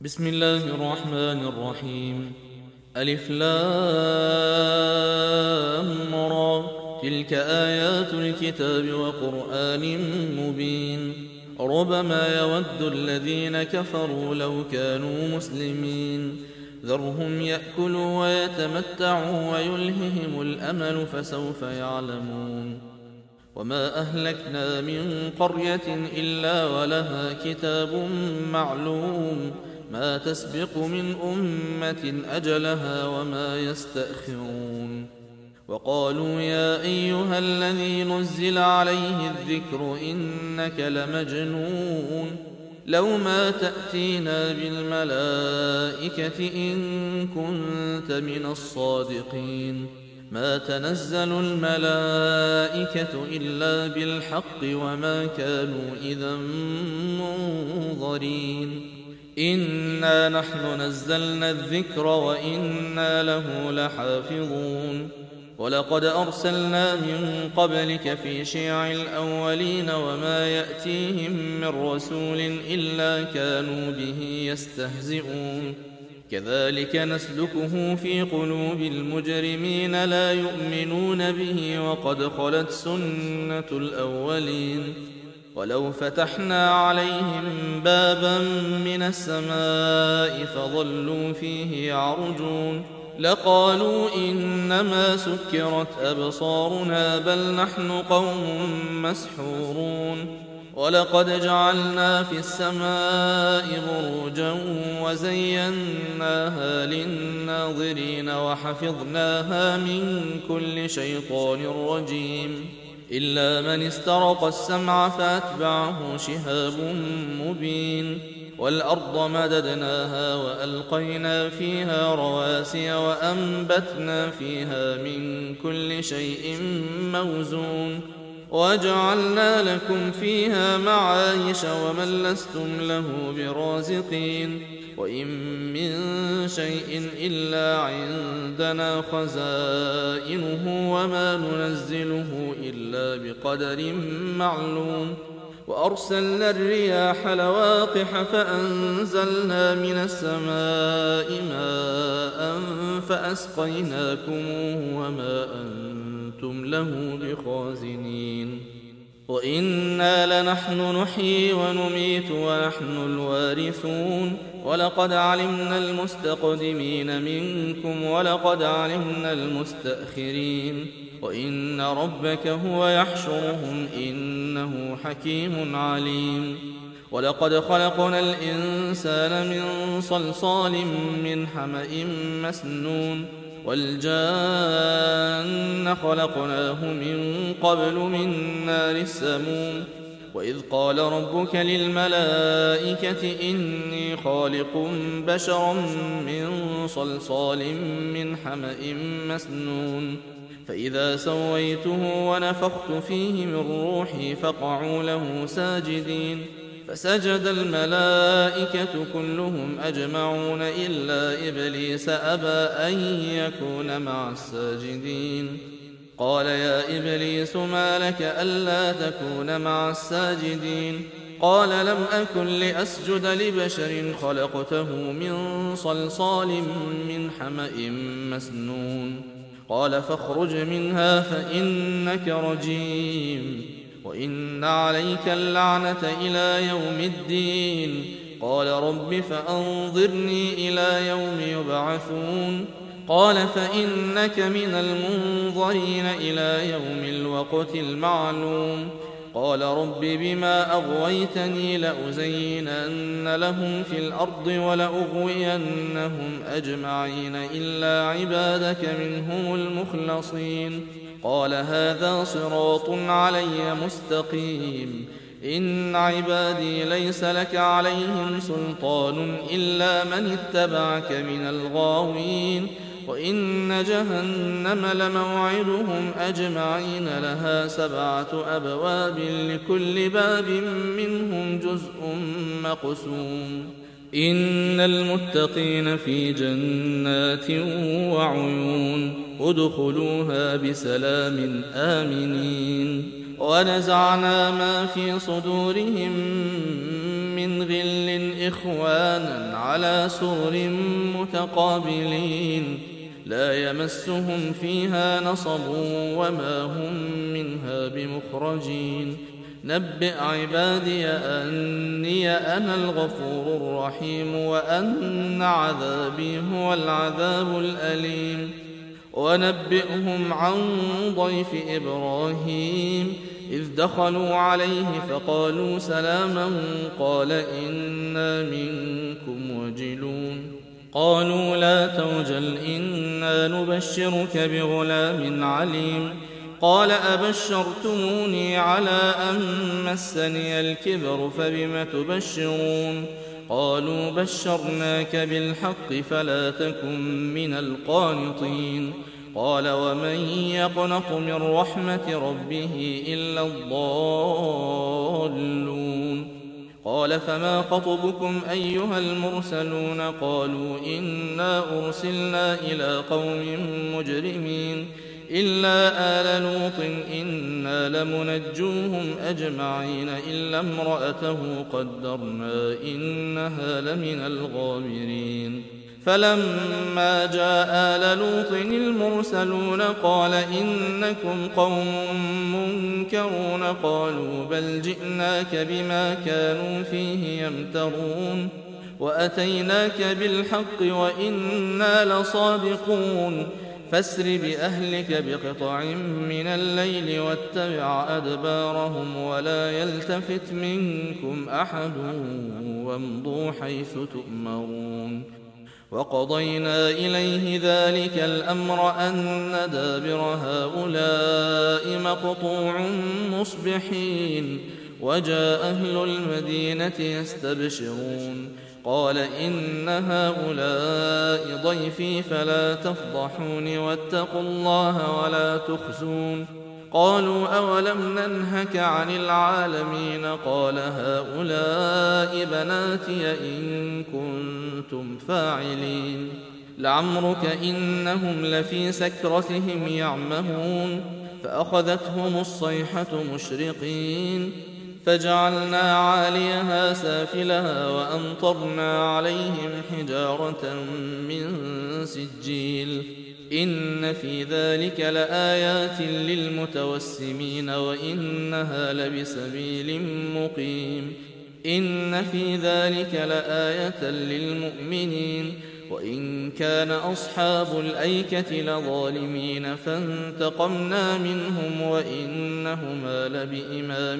بسم الله الرحمن الرحيم. ألف لام را، تلك آيات الكتاب وقرآن مبين. ربما يود الذين كفروا لو كانوا مسلمين، ذرهم يأكلوا ويتمتعوا ويلههم الأمل فسوف يعلمون. وما أهلكنا من قرية إلا ولها كتاب معلوم، ما تسبق من أمة أجلها وما يستأخرون. وقالوا يا أيها الذي نزل عليه الذكر إنك لمجنون، لو ما تأتينا بالملائكة إن كنت من الصادقين. ما تنزل الملائكة إلا بالحق وما كانوا إذا منظرين. إنا نحن نزلنا الذكر وإنا له لحافظون. ولقد أرسلنا من قبلك في شيع الأولين وما يأتيهم من رسول إلا كانوا به يستهزئون. كذلك نسلكه في قلوب المجرمين لا يؤمنون به وقد خلت سنة الأولين. ولو فتحنا عليهم بابا من السماء فظلوا فيه يعرجون لقالوا إنما سكرت أبصارنا بل نحن قوم مسحورون. ولقد جعلنا في السماء بروجا وزيناها للناظرين وحفظناها من كل شيطان رجيم إلا من استرق السمع فأتبعه شهاب مبين. والأرض مددناها وألقينا فيها رواسي وأنبتنا فيها من كل شيء موزون وجعلنا لكم فيها معايش ومن لستم له برازقين. وإن من شيء إلا عندنا خزائنه وما ننزله إلا بقدر معلوم. وأرسلنا الرياح لواقح فأنزلنا من السماء ماء فأسقيناكموه وما أنتم له بخازنين. وإنا لنحن نحيي ونميت ونحن الوارثون. ولقد علمنا المستقدمين منكم ولقد علمنا المستأخرين. وإن ربك هو يحشرهم إنه حكيم عليم. ولقد خلقنا الإنسان من صلصال من حمأ مسنون والجان خلقناه من قبل من نار السموم. وإذ قال ربك للملائكة إني خالق بشرا من صلصال من حمأ مسنون فإذا سويته ونفخت فيه من روحي فقعوا له ساجدين. فسجد الملائكة كلهم أجمعون إلا إبليس أبى أن يكون مع الساجدين. قال يا إبليس ما لك ألا تكون مع الساجدين؟ قال لم أكن لأسجد لبشر خلقته من صلصال من حمأ مسنون. قال فاخرج منها فإنك رجيم وإن عليك اللعنة إلى يوم الدين. قال رب فأنظرني إلى يوم يبعثون. قال فإنك من المنظرين إلى يوم الوقت المعلوم. قال رب بما أغويتني لأزينن لهم في الأرض ولأغوينهم أجمعين إلا عبادك منهم المخلصين. قال هذا صراط علي مستقيم. إن عبادي ليس لك عليهم سلطان إلا من اتبعك من الغاوين. وإن جهنم لموعدهم أجمعين لها 7 أبواب لكل باب منهم جزء مقسوم. إن المتقين في جنات وعيون ادخلوها بسلام آمنين. ونزعنا ما في صدورهم من غل إخوانا على سرر متقابلين لا يمسهم فيها نصب وما هم منها بمخرجين نبئ عبادي أني أنا الغفور الرحيم وأن عذابي هو العذاب الأليم ونبئهم عن ضيف إبراهيم إذ دخلوا عليه فقالوا سلاما قال إنا منكم وجلون قالوا لا توجل إنا نبشرك بغلام عليم قال أبشرتموني على أن مسني الكبر فبم تبشرون قالوا بشرناك بالحق فلا تكن من القانطين قال ومن يقنط من رحمة ربه إلا الضالون قال فما خطبكم أيها المرسلون قالوا إنا أرسلنا إلى قوم مجرمين إلا آل لوط إنا لمنجوهم أجمعين إلا امرأته قدرنا إنها لمن الغابرين فلما جاء آل لوط المرسلون قال إنكم قوم منكرون قالوا بل جئناك بما كانوا فيه يمترون وأتيناك بالحق وإنا لصادقون فاسر بأهلك بقطع من الليل واتبع أدبارهم ولا يلتفت منكم أحد وامضوا حيث تؤمرون وقضينا إليه ذلك الأمر أن دابر هؤلاء مقطوع مصبحين وجاء أهل المدينة يستبشرون قال إن هؤلاء ضيفي فلا تفضحون واتقوا الله ولا تخزون قالوا أولم ننهك عن العالمين قال هؤلاء بناتي إن كنتم فاعلين لعمرك إنهم لفي سكرتهم يعمهون فأخذتهم الصيحة مشرقين فجعلنا عاليها سافلها وأمطرنا عليهم حجارة من سجيل إن في ذلك لآيات للمتوسمين وإنها لبسبيل مقيم إن في ذلك لآية للمؤمنين وإن كان أصحاب الأيكة لظالمين فانتقمنا منهم وإنهما لبإمام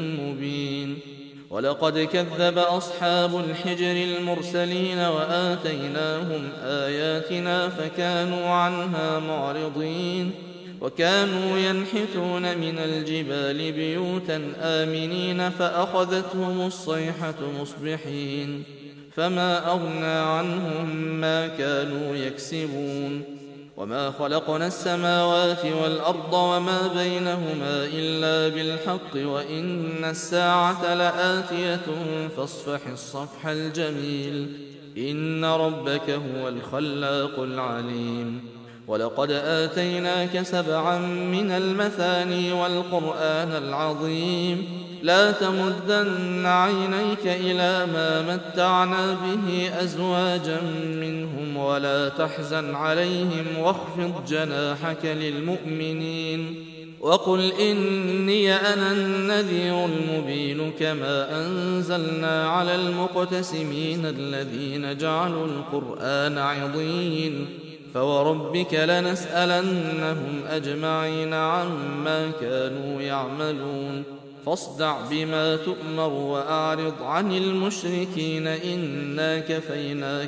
مبين ولقد كذب أصحاب الحجر المرسلين وآتيناهم آياتنا فكانوا عنها معرضين وكانوا ينحتون من الجبال بيوتا آمنين فأخذتهم الصيحة مصبحين فما أغنى عنهم ما كانوا يكسبون وما خلقنا السماوات والأرض وما بينهما إلا بالحق وإن الساعة لآتية فاصفح الصفح الجميل إن ربك هو الخلاق العليم ولقد آتيناك 7 من المثاني والقرآن العظيم لا تمدن عينيك إلى ما متعنا به أزواجا منهم ولا تحزن عليهم واخفض جناحك للمؤمنين وقل إني أنا النذير المبين كما أنزلنا على المقتسمين الذين جعلوا القرآن عضين فوربك لنسألنهم أجمعين عما كانوا يعملون فاصدع بما تؤمر وأعرض عن المشركين إنا كفيناك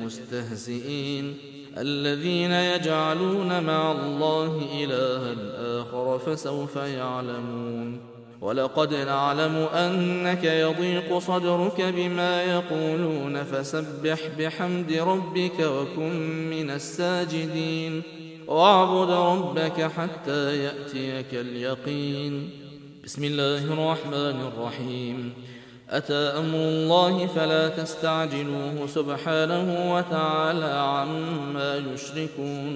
المستهزئين الذين يجعلون مع الله إلها آخر فسوف يعلمون ولقد نعلم أنك يضيق صدرك بما يقولون فسبح بحمد ربك وكن من الساجدين واعبد ربك حتى يأتيك اليقين بسم الله الرحمن الرحيم أتى أمر الله فلا تستعجلوه سبحانه وتعالى عما يشركون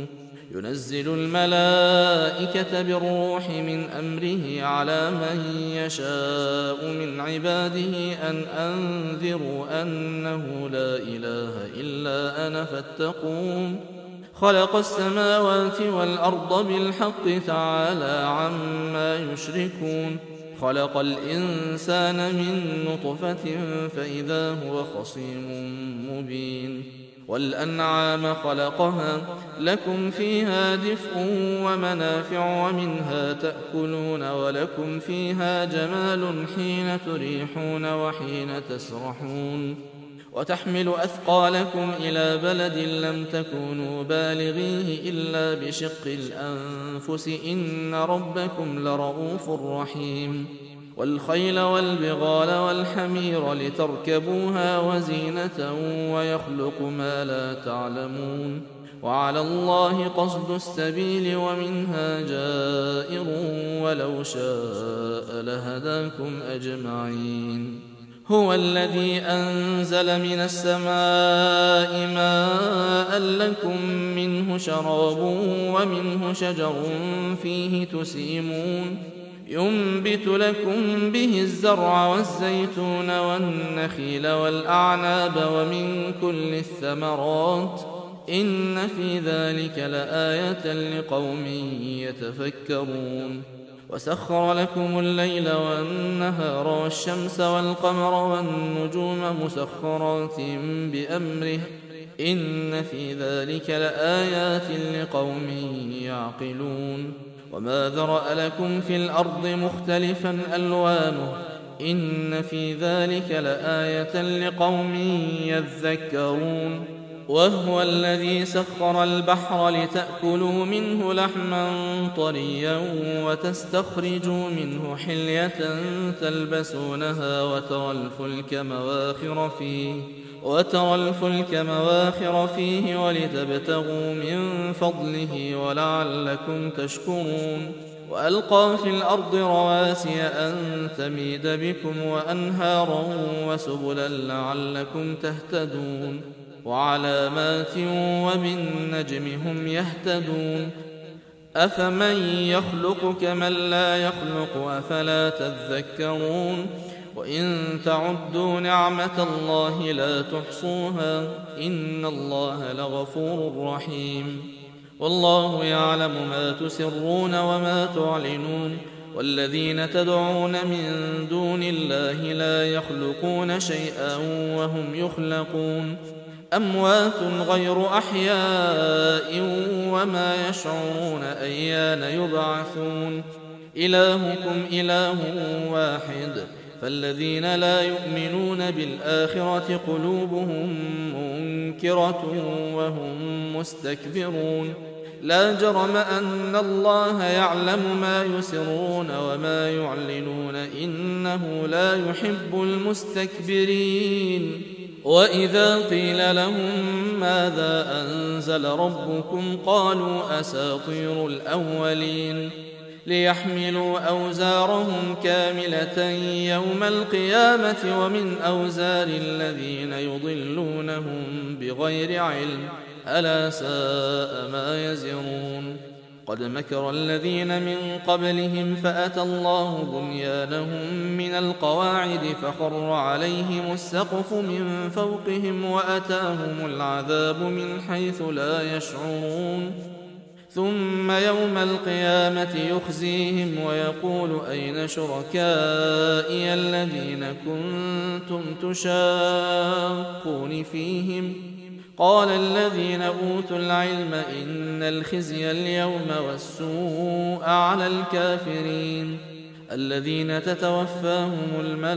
ينزل الملائكة بالروح من أمره على من يشاء من عباده أن أنذروا أنه لا إله إلا أنا فاتقون خلق السماوات والأرض بالحق تعالى عما يشركون خلق الإنسان من نطفة فإذا هو خصيم مبين والأنعام خلقها لكم فيها دفء ومنافع ومنها تأكلون ولكم فيها جمال حين تريحون وحين تسرحون وتحمل أثقالكم إلى بلد لم تكونوا بالغيه إلا بشق الأنفس إن ربكم لرؤوف رحيم والخيل والبغال والحمير لتركبوها وزينة ويخلق ما لا تعلمون وعلى الله قصد السبيل ومنها جائر ولو شاء لهداكم أجمعين هو الذي أنزل من السماء ماء لكم منه شراب ومنه شجر فيه تسيمون ينبت لكم به الزرع والزيتون والنخيل والأعناب ومن كل الثمرات إن في ذلك لآية لقوم يتفكرون وسخر لكم الليل والنهار والشمس والقمر والنجوم مسخرات بأمره إن في ذلك لآيات لقوم يعقلون وما ذرأ لكم في الأرض مختلفا ألوانه إن في ذلك لآية لقوم يذكرون وهو الذي سخر البحر لتأكلوا منه لحما طريا وتستخرجوا منه حلية تلبسونها وترى الفلك مواخر فيه ولتبتغوا من فضله ولعلكم تشكرون وألقى في الأرض رواسي أن تميد بكم وأنهارا وسبلا لعلكم تهتدون وعلامات وبالنجم هم يهتدون أفمن يخلق كمن لا يخلق أفلا تذكرون وإن تعدوا نعمة الله لا تحصوها إن الله لغفور رحيم والله يعلم ما تسرون وما تعلنون والذين تدعون من دون الله لا يخلقون شيئا وهم يخلقون أموات غير أحياء وما يشعرون أيان يبعثون إلهكم إله واحد فالذين لا يؤمنون بالآخرة قلوبهم منكرة وهم مستكبرون لا جرم أن الله يعلم ما يسرون وما يعلنون إنه لا يحب المستكبرين وإذا قيل لهم ماذا أنزل ربكم قالوا أساطير الأولين ليحملوا أوزارهم كاملة يوم القيامة ومن أوزار الذين يضلونهم بغير علم ألا ساء ما يزرون قد مكر الذين من قبلهم فأتى الله بنيانهم من القواعد فخر عليهم السقف من فوقهم وأتاهم العذاب من حيث لا يشعرون ثم يوم القيامة يخزيهم ويقول أين شركائي الذين كنتم تشاقون فيهم قال الذين أوتوا العلم إن الخزي اليوم والسوء على الكافرين الذين تتوفاهم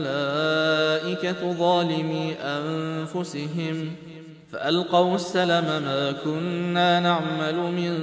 الملائكة ظالمي أنفسهم فألقوا السلم ما كنا نعمل من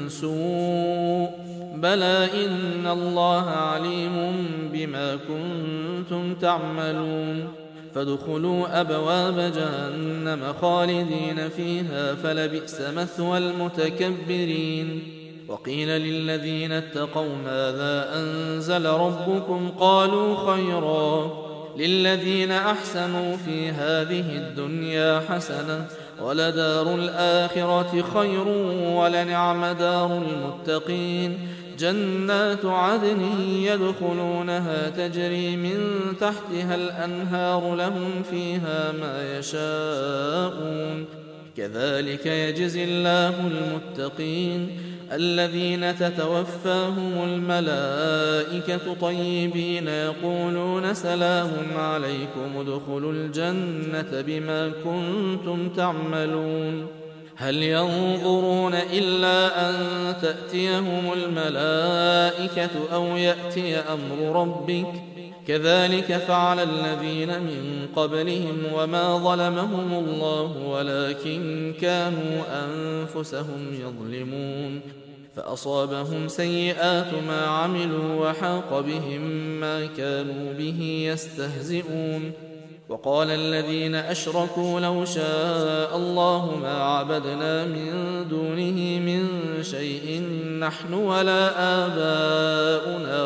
سوء بلى إن الله عليم بما كنتم تعملون فادخلوا أبواب جهنم خالدين فيها فلبئس مثوى المتكبرين وقيل للذين اتقوا ماذا أنزل ربكم قالوا خيرا للذين أحسنوا في هذه الدنيا حسنة ولدار الآخرة خير ولنعم دار المتقين جنات عدن يدخلونها تجري من تحتها الأنهار لهم فيها ما يشاءون كذلك يجزي الله المتقين الذين تتوفاهم الملائكة طيبين يقولون سلام عليكم ادخلوا الجنة بما كنتم تعملون هل ينظرون إلا أن تأتيهم الملائكة أو يأتي أمر ربك كذلك فعل الذين من قبلهم وما ظلمهم الله ولكن كانوا أنفسهم يظلمون فأصابهم سيئات ما عملوا وحاق بهم ما كانوا به يستهزئون وقال الذين أشركوا لو شاء الله ما عبدنا من دونه من شيء نحن ولا آباؤنا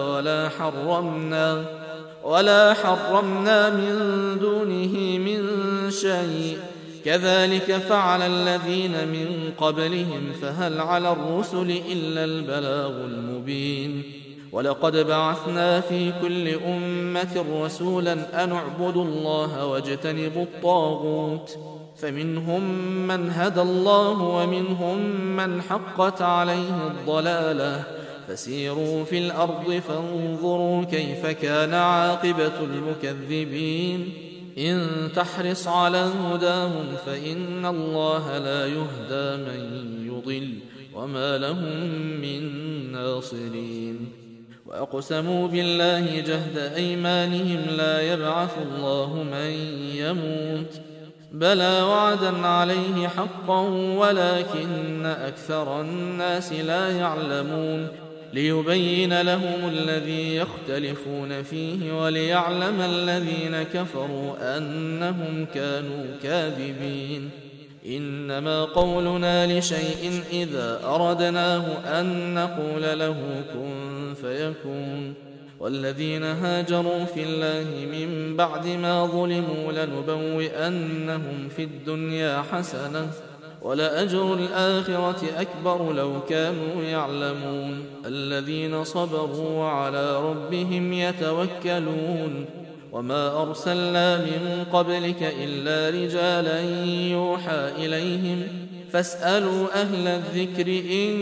ولا حرمنا من دونه من شيء كذلك فعل الذين من قبلهم فهل على الرسل إلا البلاغ المبين ولقد بعثنا في كل أمة رسولا أن اعبدوا الله واجتنبوا الطاغوت فمنهم من هدى الله ومنهم من حقت عليه الضلالة فسيروا في الأرض فانظروا كيف كان عاقبة المكذبين إن تحرص على هداهم فإن الله لا يهدى من يضل وما لهم من ناصرين وأقسموا بالله جهد أيمانهم لا يبعث الله من يموت بلى وعدا عليه حقا ولكن أكثر الناس لا يعلمون ليبين لهم الذي يختلفون فيه وليعلم الذين كفروا أنهم كانوا كاذبين إنما قولنا لشيء إذا أردناه أن نقول له كن فيكون والذين هاجروا في الله من بعد ما ظلموا لنبوئنهم في الدنيا حسنة ولأجر الآخرة أكبر لو كانوا يعلمون الذين صبروا وعلى ربهم يتوكلون وما أرسلنا من قبلك إلا رجالا يوحى إليهم فاسألوا أهل الذكر إن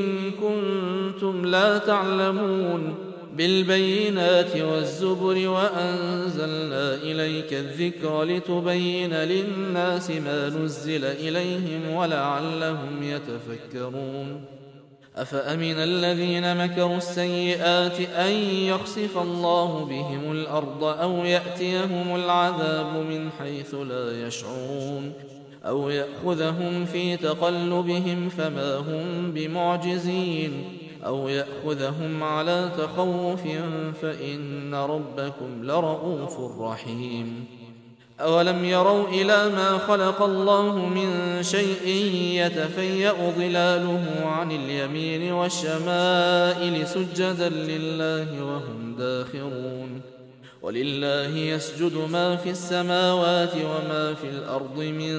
كنتم لا تعلمون بالبينات والزبر وأنزلنا إليك الذكر لتبين للناس ما نزل إليهم ولعلهم يتفكرون أفأمن الذين مكروا السيئات أن يخسف الله بهم الأرض أو يأتيهم العذاب من حيث لا يشعرون أو يأخذهم في تقلبهم فما هم بمعجزين أو يأخذهم على تخوف فإن ربكم لرؤوف رحيم أولم يروا إلى ما خلق الله من شيء يتفيأ ظلاله عن اليمين والشمائل سجدا لله وهم داخرون ولله يسجد ما في السماوات وما في الأرض من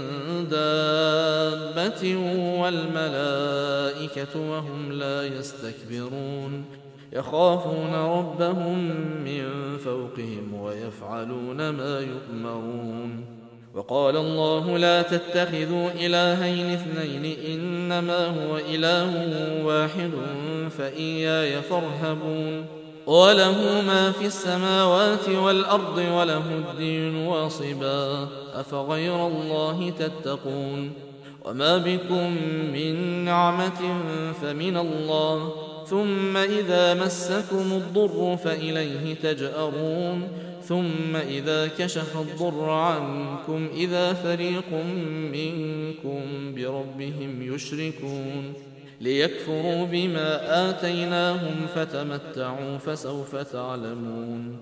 دابة والملائكة وهم لا يستكبرون يخافون ربهم من فوقهم ويفعلون ما يؤمرون وقال الله لا تتخذوا إلهين اثنين إنما هو إله واحد فإياي فارهبون وله ما في السماوات والأرض وله الدين واصبا أفغير الله تتقون وما بكم من نعمة فمن الله ثم إذا مسكم الضر فإليه تجأرون ثم إذا كشف الضر عنكم إذا فريق منكم بربهم يشركون ليكفروا بما آتيناهم فتمتعوا فسوف تعلمون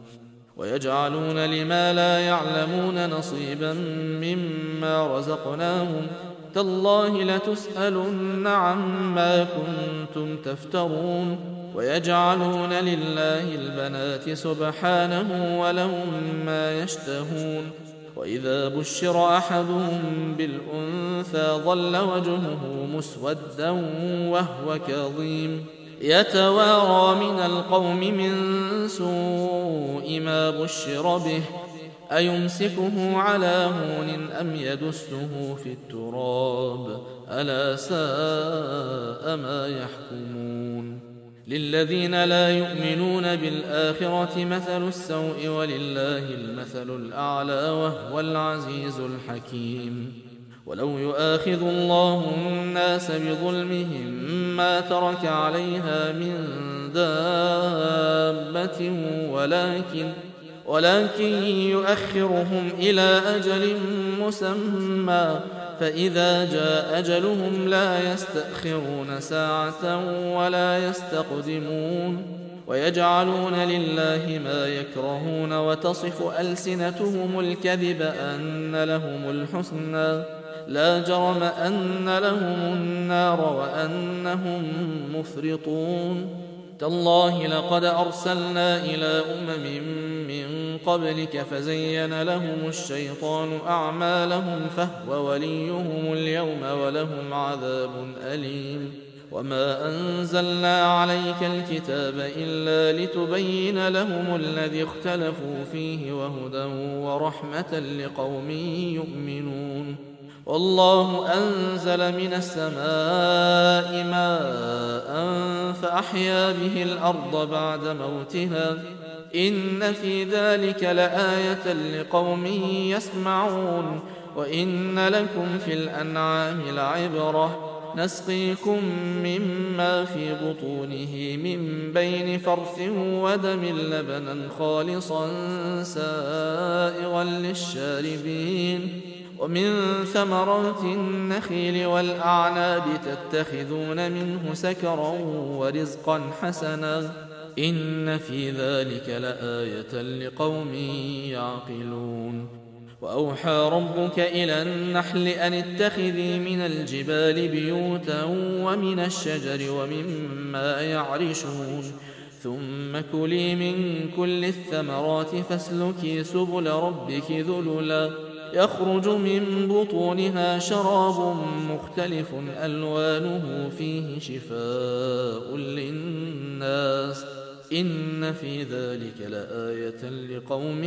ويجعلون لما لا يعلمون نصيبا مما رزقناهم تالله لتسألن عما كنتم تفترون ويجعلون لله البنات سبحانه ولهم ما يشتهون وإذا بشر أحدهم بالأنثى ظل وجهه مسودا وهو كظيم يتوارى من القوم من سوء ما بشر به أيمسكه على هون أم يدسه في التراب ألا ساء ما يحكمون للذين لا يؤمنون بالآخرة مثل السوء ولله المثل الأعلى وهو العزيز الحكيم ولو يؤاخذ الله الناس بظلمهم ما ترك عليها من دابة ولكن يؤخرهم إلى أجل مسمى فإذا جاء أجلهم لا يستأخرون ساعة ولا يستقدمون ويجعلون لله ما يكرهون وتصف ألسنتهم الكذب أن لهم الحسنى لا جرم أن لهم النار وأنهم مفرطون تالله لقد أرسلنا إلى من قبلك فزين لهم الشيطان أعمالهم فهو وليهم اليوم ولهم عذاب أليم وما أنزلنا عليك الكتاب إلا لتبين لهم الذي اختلفوا فيه وهدى ورحمة لقوم يؤمنون والله أنزل من السماء ماء فأحيا به الأرض بعد موتها إن في ذلك لآية لقوم يسمعون وإن لكم في الأنعام لعبرة نسقيكم مما في بطونه من بين فرث ودم لبنا خالصا سائغا للشاربين ومن ثمرات النخيل والأعناب تتخذون منه سكرا ورزقا حسنا إن في ذلك لآية لقوم يعقلون وأوحى ربك إلى النحل أن اتخذي من الجبال بيوتا ومن الشجر ومما يعرشون ثم كلي من كل الثمرات فاسلكي سبل ربك ذللا يخرج من بطونها شراب مختلف ألوانه فيه شفاء للناس إن في ذلك لآية لقوم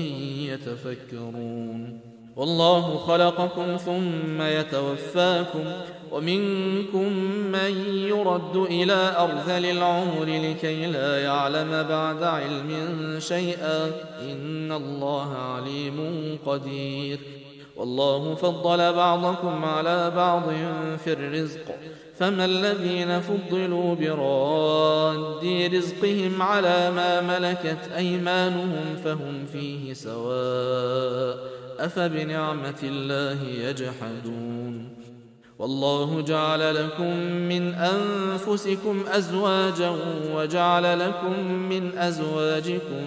يتفكرون والله خلقكم ثم يتوفاكم ومنكم من يرد إلى أرذل العمر لكي لا يعلم بعد علم شيئا إن الله عليم قدير والله فضل بعضكم على بعض في الرزق فما الذين فضلوا براد رزقهم على ما ملكت أيمانهم فهم فيه سواء أفبنعمة الله يجحدون والله جعل لكم من أنفسكم أزواجا وجعل لكم من أزواجكم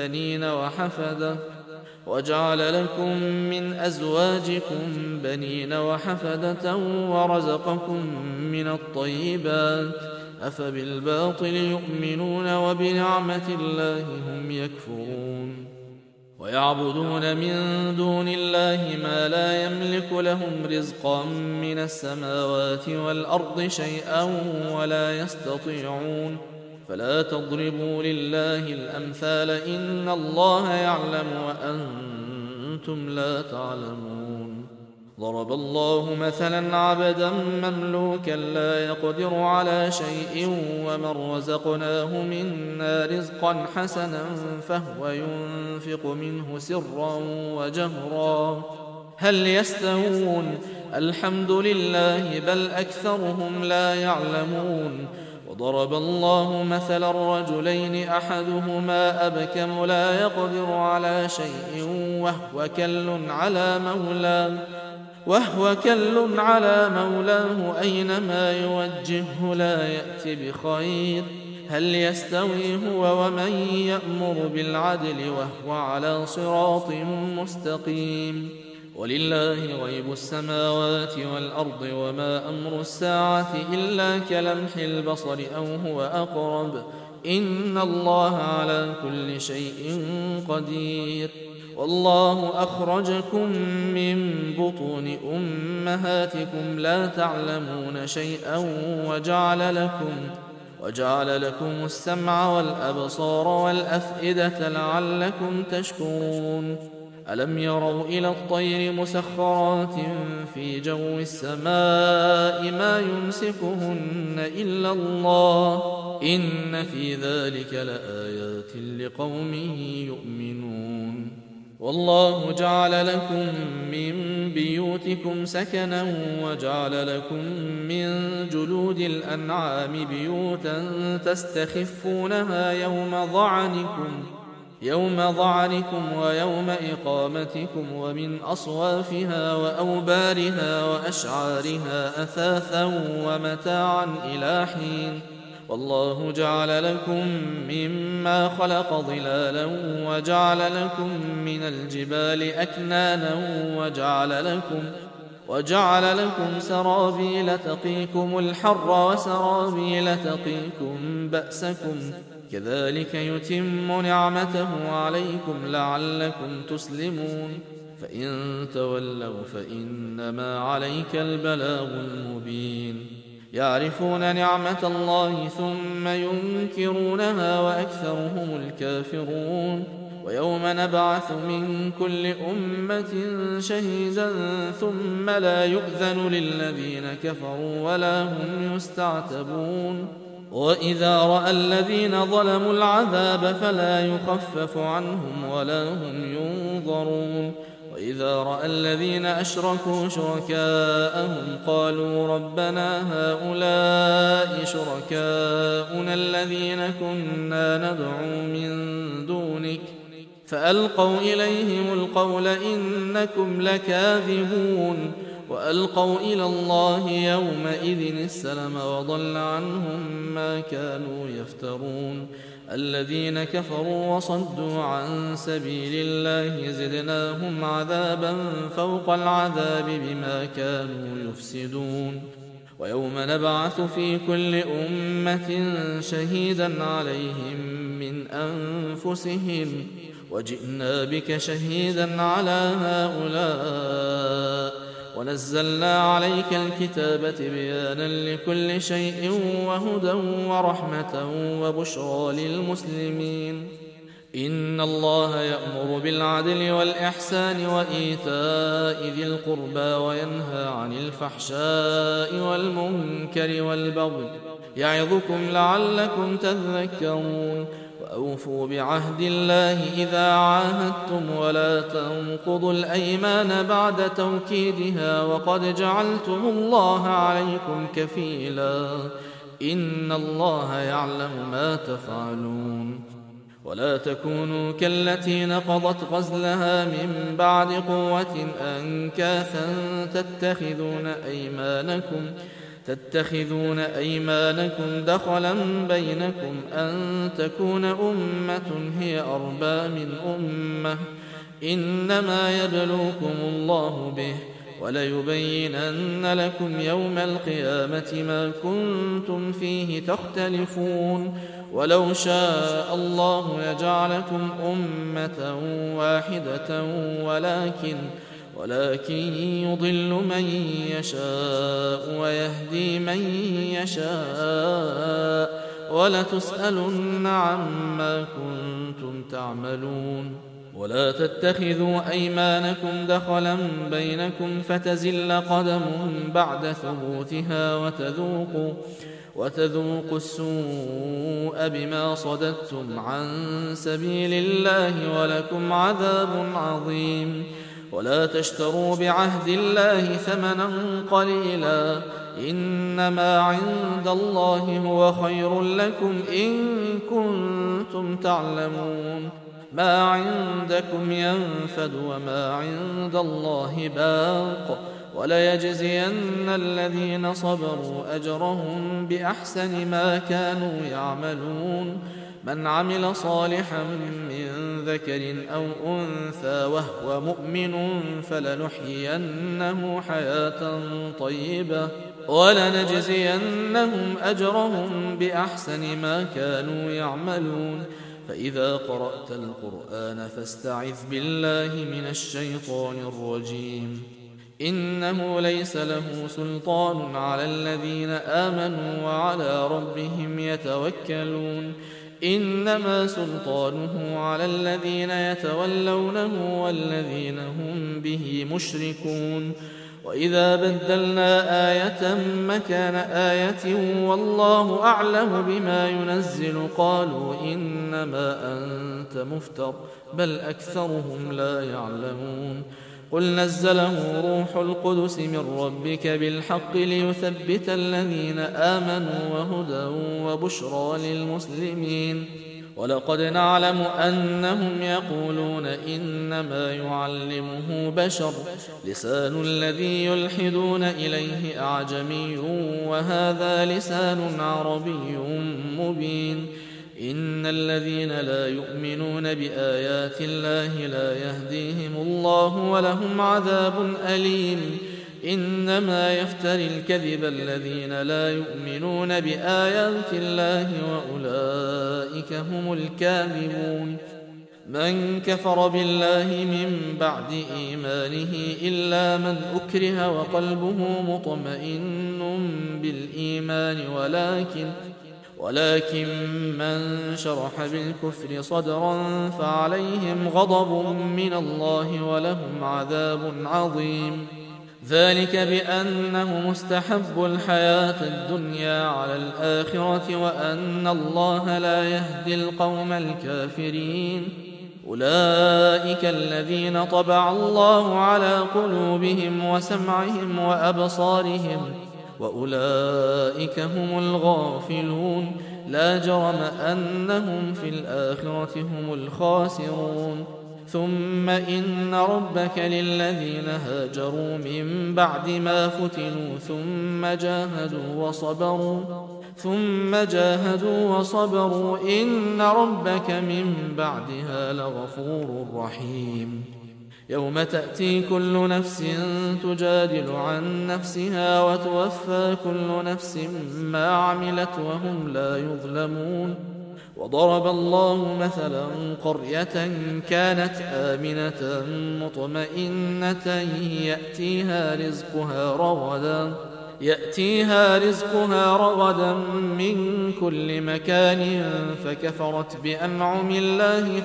بنين وحفدة ورزقكم من الطيبات أفبالباطل يؤمنون وبنعمة الله هم يكفرون ويعبدون من دون الله ما لا يملك لهم رزقا من السماوات والأرض شيئا ولا يستطيعون فلا تضربوا لله الأمثال إن الله يعلم وأنتم لا تعلمون ضرب الله مثلا عبدا مملوكا لا يقدر على شيء ومن رزقناه منا رزقا حسنا فهو ينفق منه سرا وجهرا هل يستوون الحمد لله بل أكثرهم لا يعلمون وضرب الله مثلا رجلين أحدهما أبكم لا يقدر على شيء وهو كل على مولاه أينما يوجهه لا يأتي بخير هل يستوي هو ومن يأمر بالعدل وهو على صراط مستقيم ولله غيب السماوات والأرض وما أمر الساعة إلا كلمح البصر أو هو أقرب إن الله على كل شيء قدير والله أخرجكم من بطون أمهاتكم لا تعلمون شيئا وجعل لكم السمع والأبصار والأفئدة لعلكم تشكرون ألم يروا إلى الطير مسخرات في جو السماء ما يمسكهن إلا الله إن في ذلك لآيات لقوم يؤمنون والله جعل لكم من بيوتكم سكنا وجعل لكم من جلود الأنعام بيوتا تستخفونها يوم ضعنكم ويوم إقامتكم ومن أصوافها وأوبارها وأشعارها أثاثا ومتاعا إلى حين والله جعل لكم مما خلق ظلالا وجعل لكم من الجبال أكنانا وجعل لكم سرابيل تقيكم الحر وسرابيل تقيكم بأسكم كذلك يتم نعمته عليكم لعلكم تسلمون فإن تولوا فإنما عليك البلاغ المبين يعرفون نعمة الله ثم ينكرونها وأكثرهم الكافرون ويوم نبعث من كل أمة شهيدا ثم لا يؤذن للذين كفروا ولا هم يستعتبون وإذا رأى الذين ظلموا العذاب فلا يخفف عنهم ولا هم ينظرون وإذا رأى الذين أشركوا شركاءهم قالوا ربنا هؤلاء شركاؤنا الذين كنا ندعو من دونك فألقوا إليهم القول إنكم لكاذبون وألقوا إلى الله يومئذ السلم وضل عنهم ما كانوا يفترون الذين كفروا وصدوا عن سبيل الله زدناهم عذابا فوق العذاب بما كانوا يفسدون ويوم نبعث في كل أمة شهيدا عليهم من أنفسهم وجئنا بك شهيدا على هؤلاء ونزلنا عليك الكتاب بيانا لكل شيء وهدى ورحمة وبشرى للمسلمين إن الله يأمر بالعدل والإحسان وإيتاء ذي القربى وينهى عن الفحشاء والمنكر والبغي يعظكم لعلكم تذكرون وأوفوا بعهد الله إذا عاهدتم ولا تنقضوا الأيمان بعد توكيدها وقد جعلتم الله عليكم كفيلا إن الله يعلم ما تفعلون ولا تكونوا كالتي نقضت غزلها من بعد قوة أنكاثا تتخذون أيمانكم دخلا بينكم أن تكون أمة هي أربى من أمة إنما يبلوكم الله به وليبينن لكم يوم القيامة ما كنتم فيه تختلفون ولو شاء الله يجعلكم أمة واحدة ولكن يضل من يشاء ويهدي من يشاء ولتسألن عما كنتم تعملون ولا تتخذوا أيمانكم دخلا بينكم فتزل قدم بعد ثبوتها وتذوقوا السوء بما صددتم عن سبيل الله ولكم عذاب عظيم ولا تشتروا بعهد الله ثمنا قليلا إنما عند الله هو خير لكم إن كنتم تعلمون ما عندكم ينفد وما عند الله باق وليجزين الذين صبروا أجرهم بأحسن ما كانوا يعملون من عمل صالحا من ذكر أو أنثى وهو مؤمن فلنحيينه حياة طيبة ولنجزينهم أجرهم بأحسن ما كانوا يعملون. فإذا قرأت القرآن فاستعذ بالله من الشيطان الرجيم. إنه ليس له سلطان على الذين آمنوا وعلى ربهم يتوكلون. إنما سلطانه على الذين يتولونه والذين هم به مشركون. وإذا بدلنا آية مكان آية والله أعلم بما ينزل قالوا إنما أنت مفتر بل أكثرهم لا يعلمون. قل نزله روح القدس من ربك بالحق ليثبت الذين آمنوا وهدى وبشرى للمسلمين. ولقد نعلم أنهم يقولون إنما يعلمه بشر لسان الذي يلحدون إليه أعجمي وهذا لسان عربي مبين. إن الذين لا يؤمنون بآيات الله لا يهديهم الله ولهم عذاب أليم. إنما يفتري الكذب الذين لا يؤمنون بآيات الله وأولئك هم الكاذبون. من كفر بالله من بعد إيمانه إلا من أكره وقلبه مطمئن بالإيمان ولكن من شرح بالكفر صدرا فعليهم غضب من الله ولهم عذاب عظيم. ذلك بأنه مستحب الحياة الدنيا على الآخرة وأن الله لا يهدي القوم الكافرين. أولئك الذين طبع الله على قلوبهم وسمعهم وأبصارهم وأولئك هم الغافلون. لا جرم أنهم في الآخرة هم الخاسرون. ثم إن ربك للذين هاجروا من بعد ما فتنوا ثم جاهدوا وصبروا إن ربك من بعدها لغفور رحيم. يوم تأتي كل نفس تجادل عن نفسها وتوفى كل نفس ما عملت وهم لا يظلمون. وضرب الله مثلا قرية كانت آمنة مطمئنة يأتيها رزقها رغدا من كل مكان فكفرت بأنعم الله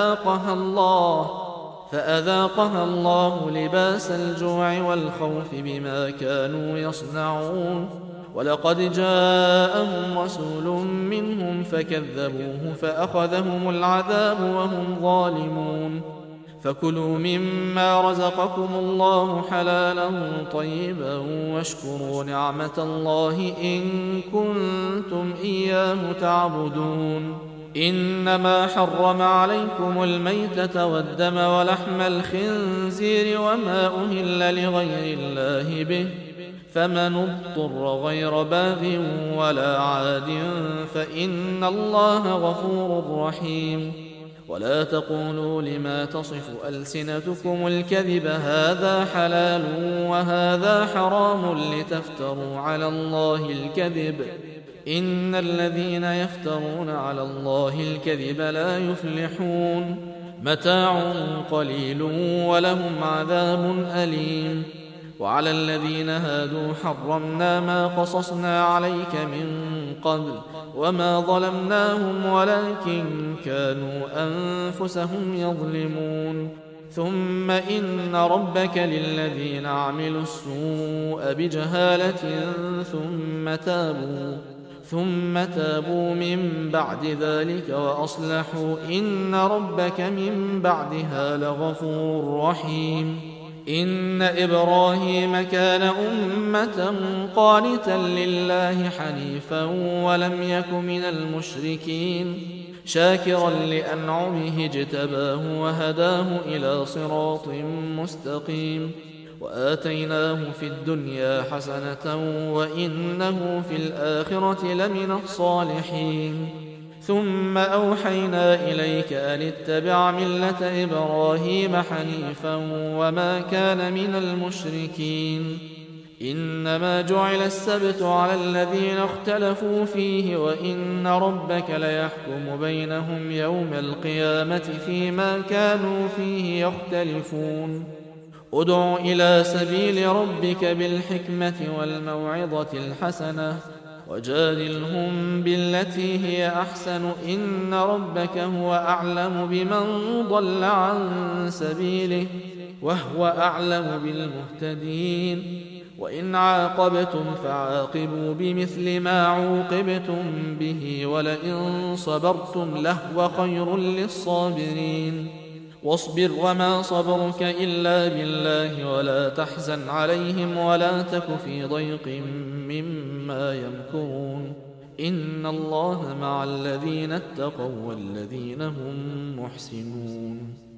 فأذاقها الله لباس الجوع والخوف بما كانوا يصنعون. ولقد جاءهم رسول منهم فكذبوه فأخذهم العذاب وهم ظالمون. فكلوا مما رزقكم الله حلالا طيبا واشكروا نعمة الله إن كنتم إياه تعبدون. إنما حرم عليكم الميتة والدم ولحم الخنزير وما أهل لغير الله به فمن اضطر غير باغ ولا عاد فإن الله غفور رحيم. ولا تقولوا لما تصف ألسنتكم الكذب هذا حلال وهذا حرام لتفتروا على الله الكذب إن الذين يفترون على الله الكذب لا يفلحون. متاع قليل ولهم عذاب أليم. وعلى الذين هادوا حرمنا ما قصصنا عليك من قبل وما ظلمناهم ولكن كانوا أنفسهم يظلمون. ثم إن ربك للذين عملوا السوء بجهالة ثم تابوا من بعد ذلك وأصلحوا إن ربك من بعدها لغفور رحيم. إن إبراهيم كان أمة قانتا لله حنيفا ولم يك من المشركين شاكرا لأنعمه اجتباه وهداه إلى صراط مستقيم. وآتيناه في الدنيا حسنة وإنه في الآخرة لمن الصالحين. ثم أوحينا إليك أن اتبع ملة إبراهيم حنيفا وما كان من المشركين إنما جعل السبت على الذين اختلفوا فيه وإن ربك ليحكم بينهم يوم القيامة فيما كانوا فيه يختلفون ادع إلى سبيل ربك بالحكمة والموعظة الحسنة وجادلهم بالتي هي أحسن إن ربك هو أعلم بمن ضل عن سبيله وهو أعلم بالمهتدين وإن عاقبتم فعاقبوا بمثل ما عوقبتم به ولئن صبرتم لهو خير للصابرين واصبر وما صبرك إلا بالله ولا تحزن عليهم ولا تك في ضيق مما يمكرون إن الله مع الذين اتقوا والذين هم محسنون